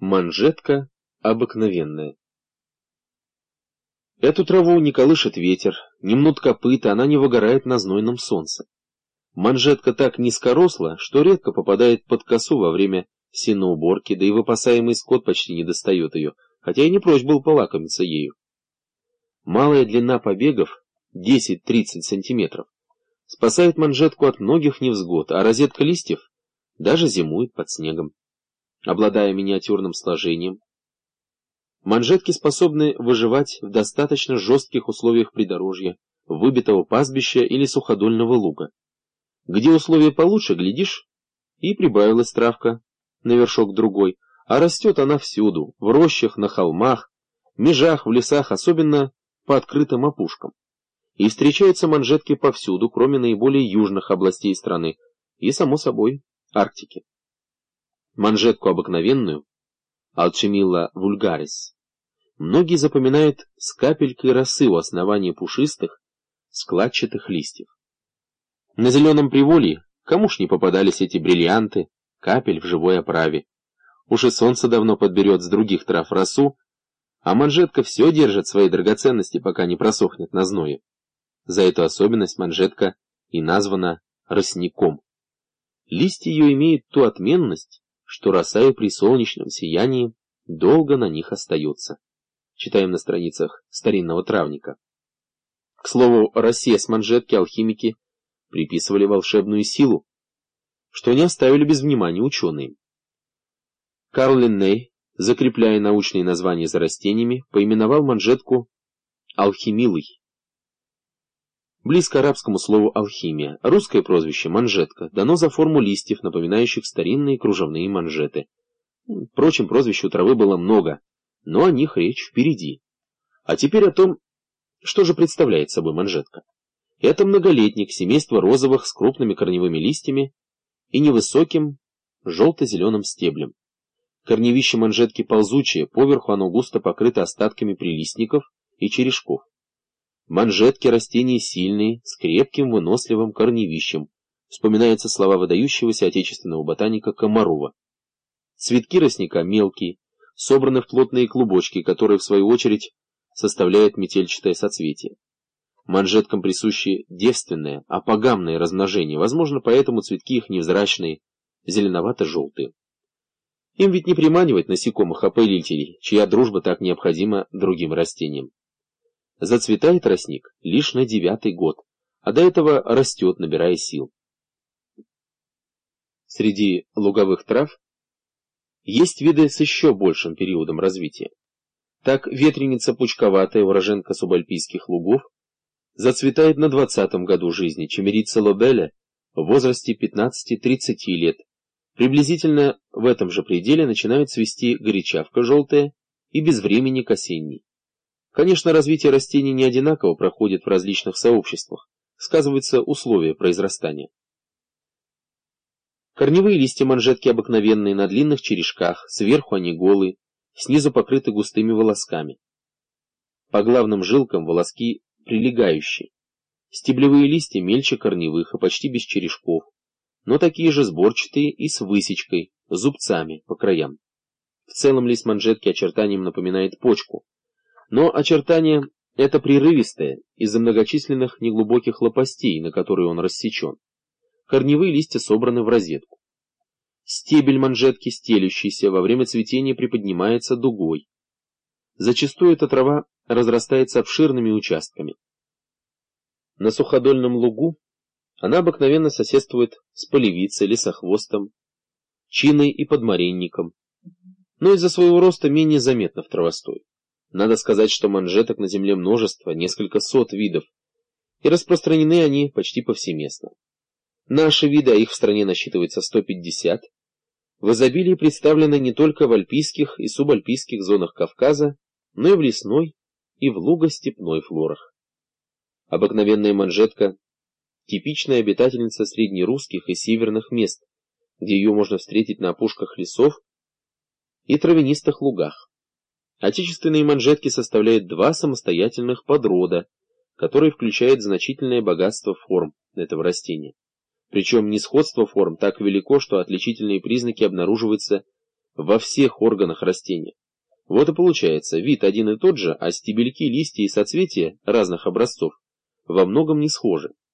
Манжетка обыкновенная. Эту траву не колышет ветер, не мнут копыта, она не выгорает на знойном солнце. Манжетка так низкоросла, что редко попадает под косу во время сеноуборки, да и выпасаемый скот почти не достает ее, хотя и не прочь был полакомиться ею. Малая длина побегов, 10-30 сантиметров, спасает манжетку от многих невзгод, а розетка листьев даже зимует под снегом. Обладая миниатюрным сложением, манжетки способны выживать в достаточно жестких условиях придорожья, выбитого пастбища или суходольного луга. Где условия получше, глядишь, и прибавилась травка на вершок другой, а растет она всюду, в рощах, на холмах, межах, в лесах, особенно по открытым опушкам. И встречаются манжетки повсюду, кроме наиболее южных областей страны и, само собой, Арктики. Манжетку обыкновенную, Alchemilla vulgaris, многие запоминают с капелькой росы у основания пушистых, складчатых листьев. На зеленом приволье кому ж не попадались эти бриллианты, капель в живой оправе. Уж и солнце давно подберет с других трав росу, а манжетка все держит свои драгоценности, пока не просохнет на зное. За эту особенность манжетка и названа росняком. Листья ее имеют ту отменность, что роса и при солнечном сиянии долго на них остается. Читаем на страницах старинного травника. К слову, росе с манжетки алхимики приписывали волшебную силу, что не оставили без внимания ученые. Карл Линней, закрепляя научные названия за растениями, поименовал манжетку алхимилой. Близко арабскому слову алхимия. Русское прозвище манжетка дано за форму листьев, напоминающих старинные кружевные манжеты. Впрочем, прозвищ у травы было много, но о них речь впереди. А теперь о том, что же представляет собой манжетка. Это многолетник семейства розовых с крупными корневыми листьями и невысоким желто-зеленым стеблем. Корневище манжетки ползучее, поверху оно густо покрыто остатками прилистников и черешков. Манжетки растения сильные, с крепким выносливым корневищем. Вспоминаются слова выдающегося отечественного ботаника Комарова. Цветки росняка мелкие, собраны в плотные клубочки, которые в свою очередь составляют метельчатое соцветие. Манжеткам присуще девственное, апогамное размножение, возможно, поэтому цветки их невзрачные, зеленовато-желтые. Им ведь не приманивать насекомых опылителей, чья дружба так необходима другим растениям. Зацветает тростник лишь на 9-й год, а до этого растет, набирая сил. Среди луговых трав есть виды с еще большим периодом развития. Так ветреница пучковатая, уроженка субальпийских лугов, зацветает на 20-м году жизни, чемерица лобеля в возрасте 15-30 лет. Приблизительно в этом же пределе начинают цвести горячавка желтая и безвременник осенний. Конечно, развитие растений не одинаково проходит в различных сообществах, сказываются условия произрастания. Корневые листья манжетки обыкновенные, на длинных черешках, сверху они голые, снизу покрыты густыми волосками. По главным жилкам волоски прилегающие. Стеблевые листья мельче корневых и почти без черешков, но такие же сборчатые и с высечкой, зубцами по краям. В целом лист манжетки очертанием напоминает почку, но очертание это прерывистое из-за многочисленных неглубоких лопастей, на которые он рассечен. Корневые листья собраны в розетку. Стебель манжетки, стелющийся, во время цветения приподнимается дугой. Зачастую эта трава разрастается обширными участками. На суходольном лугу она обыкновенно соседствует с полевицей, лесохвостом, чиной и подмаренником, но из-за своего роста менее заметна в травостое. Надо сказать, что манжеток на земле множество, несколько сот видов, и распространены они почти повсеместно. Наши виды, а их в стране насчитывается 150, в изобилии представлены не только в альпийских и субальпийских зонах Кавказа, но и в лесной и в луго-степной флорах. Обыкновенная манжетка – типичная обитательница среднерусских и северных мест, где ее можно встретить на опушках лесов и травянистых лугах. Отечественные манжетки составляют два самостоятельных подрода, которые включают значительное богатство форм этого растения. Причем несходство форм так велико, что отличительные признаки обнаруживаются во всех органах растения. Вот и получается, вид один и тот же, а стебельки, листья и соцветия разных образцов во многом не схожи.